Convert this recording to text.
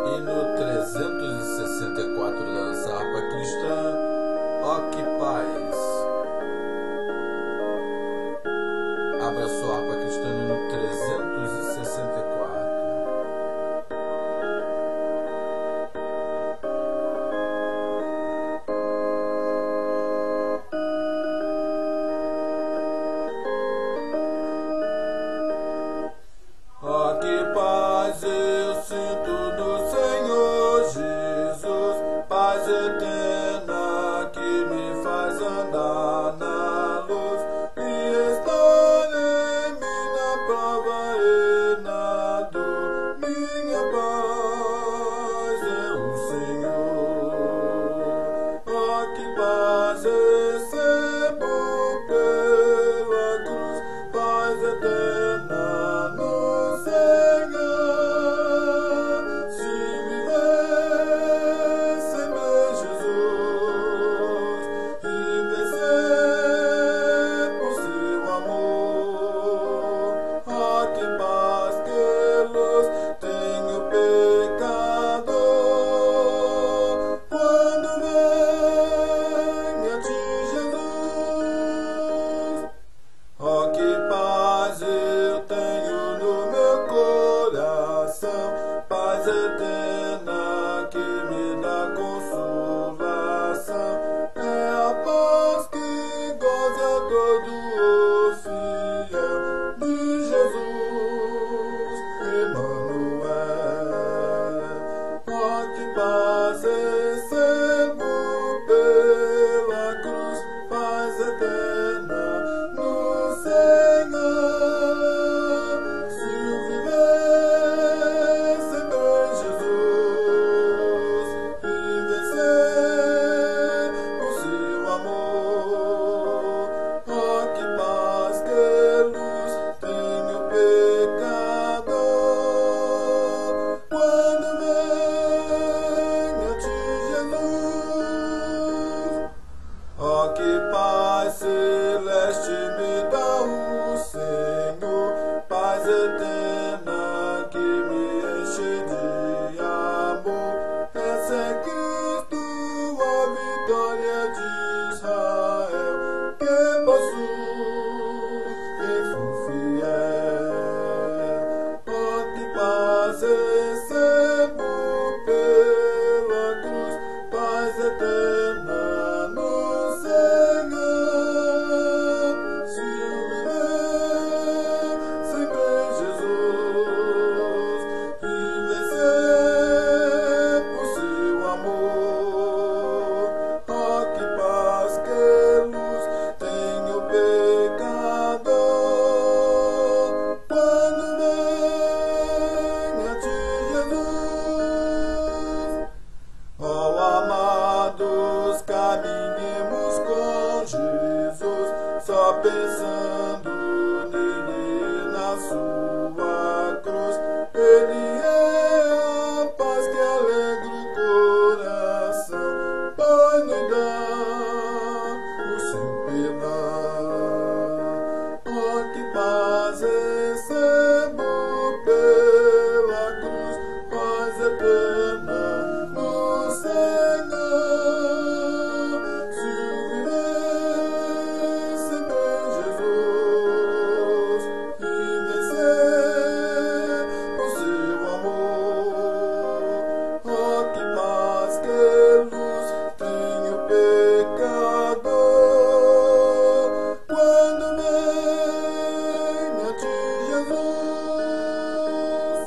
Hino 364 da nossa harpa cristã, ó que paz. Abra sua harpa cristã no 364. Ó que paz eu sinto no Senhor Jesus, paz eterna que me faz andar na luz e estar em mim na prova e na dor. Minha paz é o Senhor. Ó que paz recebo pela cruz, paz eterna no Senhor. Se viver sem meu Jesus e vencer por seu amor, ó que paz, que luz tem o pecador quando vem a ti, Jesus. Ó que paz eu tenho no meu coração, paz eterna que me dá consolação. É a paz que goza todo o fiel de Jesus, Emmanuel. Ó que paz recebo pela cruz, paz eterna no Senhor. Se eu viver sem meu Jesus e vencer o seu amor, ó que paz, que luz tem o pecador quando vem a ti, Jesus. Ó que paz celeste me dá o Senhor, paz eterna que me enche de amor. Essa é Cristo, a vitória de Israel, que possui quem for fiel. Ó que paz recebo pela cruz, paz eterna no Senhor. Se eu viver sem meu Jesus e vencer por seu amor, ó que paz, que luz tem o pecador quando vem a ti, Jesus. Ó amados, caminhemos com Jesus, só pensando